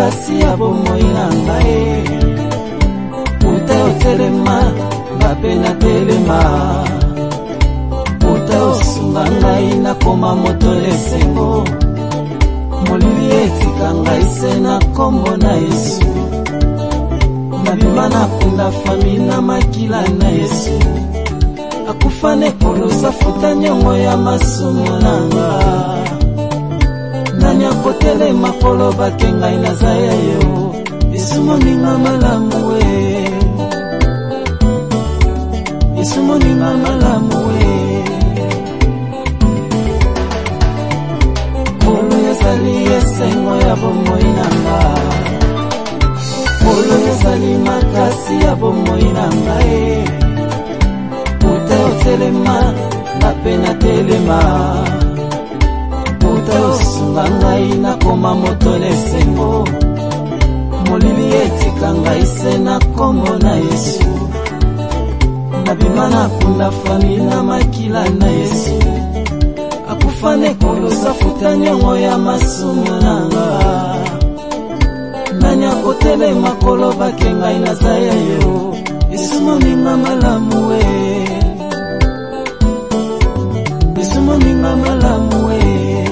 makasi ya bomoi na ngai uta otelema ngape na telema uta osunga ngai nakoma moto lesengo molili etika ngai se na kombo na Yesu nabima nakunda fami na makila na Yesu akufane kolosa futa nyongo ya masumu nanga nanya kotele makolo bakenga inazaya yo Yesu moninga malamu we Yesu moninga malamu we Olo yazali esengo ya bomoi nanga Olo yazali makasi ya bomoi nanga Ute otelema ngape na telema Ute osunga ngai nakoma moto lesengo molili etika ngai se na kombo na Yesu nabima nakunda fami na makila na Yesu akufane kolosa futa nyongo ya masumu nanga nanya kotele makolo bakenga inazaya yo Yesu moninga malamu we Yesu moninga malamu we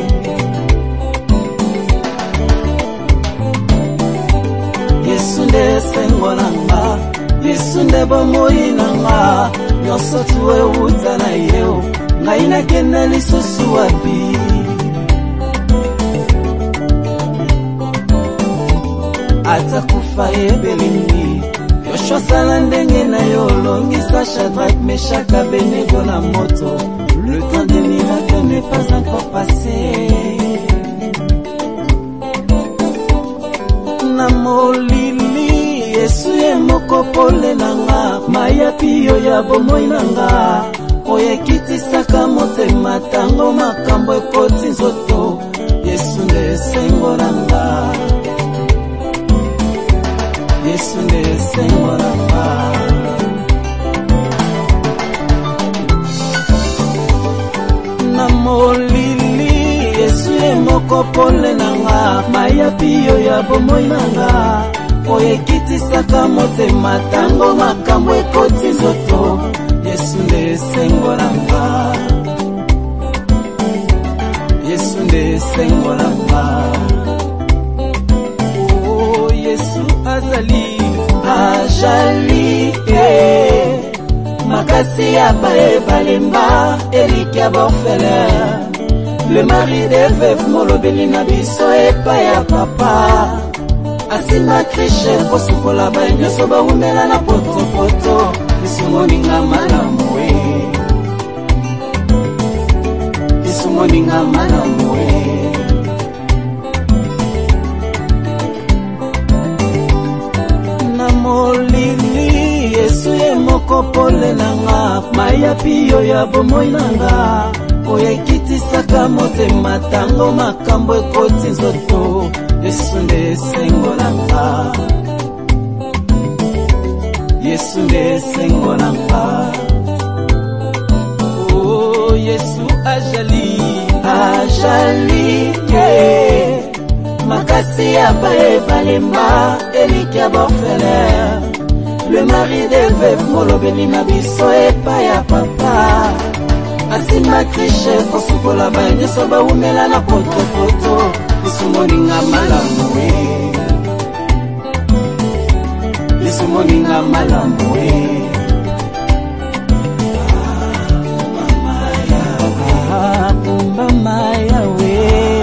Yesu nde sengo nanga Yesu nde bomoi nanga nyonso tuwe uta na yeo ngai nakende lisusu wapi ata kufa ebelingi Yoshua sala ndenge na yo longisa Shadrach, Meshach, Abednego na moto le temps des miracles n'est pas encore passé na molili Yesu ye moko pole nanga mayapi yo ya bomoi nanga oyekitisaka motema tango makambo ekoti nzoto Yesu nde sengo nanga Yesu nde sengo nanga na molili Yesu ye moko pole nanga mayapi yo ya bomoi nanga oyekitisaka motema tango makambo ekoti nzoto Yesu nde sengo nanga Yesu nde sengo nanga Oh Yesu azali makasi ya balemba Elikia borfelin le mari des veuves molobeli na biso epa ya papa asima krishe kosukola banyoso baumela na potopoto Yesu moninga malamu we Yesu moninga malamu we na molili Yesu ye moko pole nanga mayapi yo ya bomoi nanga oyekitisaka motema tango makambo ekoti nzoto Yesu nde sengo nanga Yesu nde sengo nanga Oh Yesu ajali makasi ya balemba Elikia borfelin le mari des veuves molobeli na biso epa ya papa asima krishe kosukola banyoso baumela na potopoto Yesu moninga malamu we Yesu moninga malamu we Maya we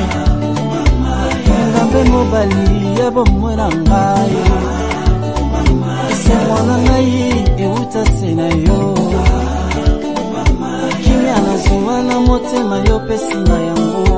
ngambe mobali ya bomwera ngai Ese mwana ngai euta sena yo kimya na zuwa na motema yo pesi na yango